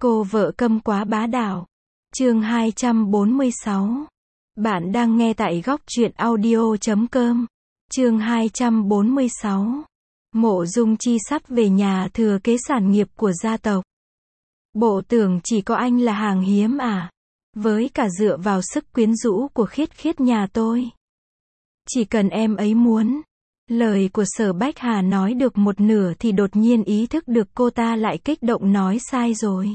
Cô vợ câm quá bá đạo. Chương 246. Bạn đang nghe tại góc truyện audio.com. Chương 246. Mộ Dung Chi sắp về nhà thừa kế sản nghiệp của gia tộc. Bộ tưởng chỉ có anh là hàng hiếm à? Với cả dựa vào sức quyến rũ của Khiết Khiết nhà tôi. Chỉ cần em ấy muốn. Lời của Sở Bách Hà nói được một nửa thì đột nhiên ý thức được cô ta lại kích động nói sai rồi.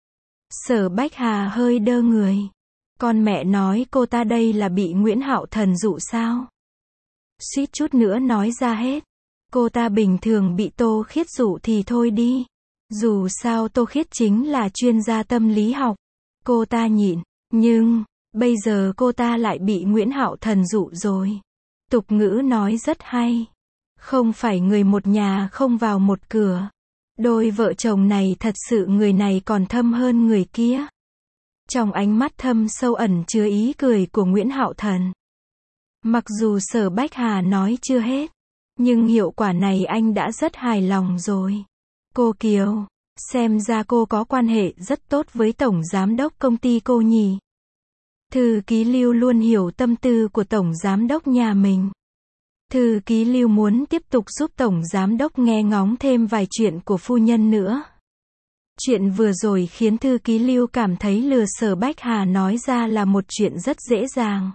Sở Bách Hà hơi đơ người. Con mẹ nói cô ta đây là bị Nguyễn Hạo Thần dụ sao? Suýt chút nữa nói ra hết. Cô ta bình thường bị Tô Khiết dụ thì thôi đi. Dù sao Tô Khiết chính là chuyên gia tâm lý học. Cô ta nhịn. Nhưng, bây giờ cô ta lại bị Nguyễn Hạo Thần dụ rồi. Tục ngữ nói rất hay. Không phải người một nhà không vào một cửa. Đôi vợ chồng này thật sự người này còn thâm hơn người kia. Trong ánh mắt thâm sâu ẩn chứa ý cười của Nguyễn Hạo Thần. Mặc dù Sở Bách Hà nói chưa hết, nhưng hiệu quả này anh đã rất hài lòng rồi. Cô Kiều, xem ra cô có quan hệ rất tốt với Tổng Giám đốc công ty cô nhỉ. Thư ký Lưu luôn hiểu tâm tư của Tổng Giám đốc nhà mình. Thư ký Lưu muốn tiếp tục giúp Tổng Giám đốc nghe ngóng thêm vài chuyện của phu nhân nữa. Chuyện vừa rồi khiến Thư ký Lưu cảm thấy lừa Sở Bách Hà nói ra là một chuyện rất dễ dàng.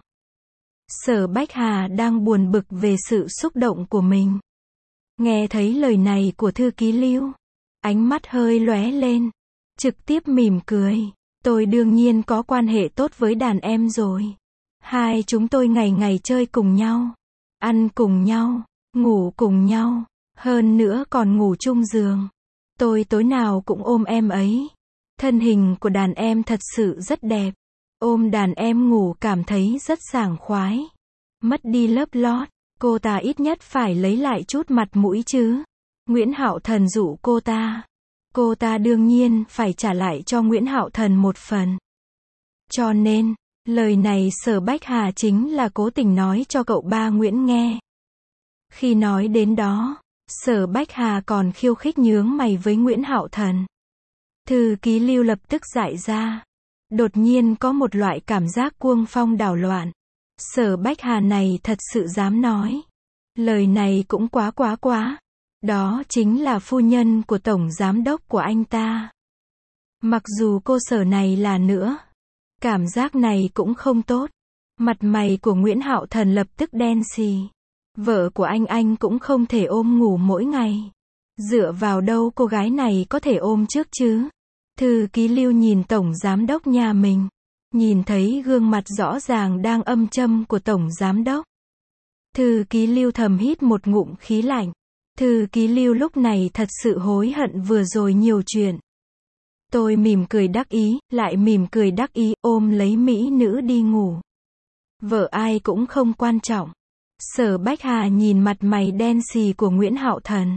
Sở Bách Hà đang buồn bực về sự xúc động của mình. Nghe thấy lời này của Thư ký Lưu, ánh mắt hơi lóe lên, trực tiếp mỉm cười. Tôi đương nhiên có quan hệ tốt với đàn em rồi. Hai chúng tôi ngày ngày chơi cùng nhau, ăn cùng nhau, ngủ cùng nhau, hơn nữa còn ngủ chung giường. Tôi tối nào cũng ôm em ấy. Thân hình của đàn em thật sự rất đẹp. Ôm đàn em ngủ cảm thấy rất sảng khoái. Mất đi lớp lót, cô ta ít nhất phải lấy lại chút mặt mũi chứ. Nguyễn Hạo Thần dụ cô ta. Cô ta đương nhiên phải trả lại cho Nguyễn Hạo Thần một phần. Cho nên, lời này Sở Bách Hà chính là cố tình nói cho cậu ba Nguyễn nghe. Khi nói đến đó, Sở Bách Hà còn khiêu khích nhướng mày với Nguyễn Hạo Thần. Thư ký Lưu lập tức dại ra. Đột nhiên có một loại cảm giác cuồng phong đảo loạn. Sở Bách Hà này thật sự dám nói. Lời này cũng quá. Đó chính là phu nhân của Tổng Giám đốc của anh ta. Mặc dù cô Sở này là nữa. Cảm giác này cũng không tốt. Mặt mày của Nguyễn Hạo Thần lập tức đen xì. Vợ của anh cũng không thể ôm ngủ mỗi ngày. Dựa vào đâu cô gái này có thể ôm trước chứ? Thư ký Lưu nhìn Tổng Giám đốc nhà mình. Nhìn thấy gương mặt rõ ràng đang âm châm của Tổng Giám đốc. Thư ký Lưu thầm hít một ngụm khí lạnh. Thư ký Lưu lúc này thật sự hối hận vừa rồi nhiều chuyện. Tôi mỉm cười đắc ý, lại mỉm cười đắc ý, ôm lấy mỹ nữ đi ngủ. Vợ ai cũng không quan trọng. Sở Bách Hà nhìn mặt mày đen xì của Nguyễn Hạo Thần.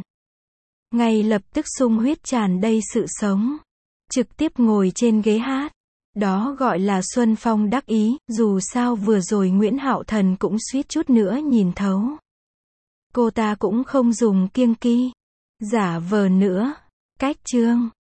Ngay lập tức sung huyết tràn đầy sự sống. Trực tiếp ngồi trên ghế hát. Đó gọi là Xuân Phong đắc ý, dù sao vừa rồi Nguyễn Hạo Thần cũng suýt chút nữa nhìn thấu. Cô ta cũng không dùng kiêng kỳ, giả vờ nữa. Cách chương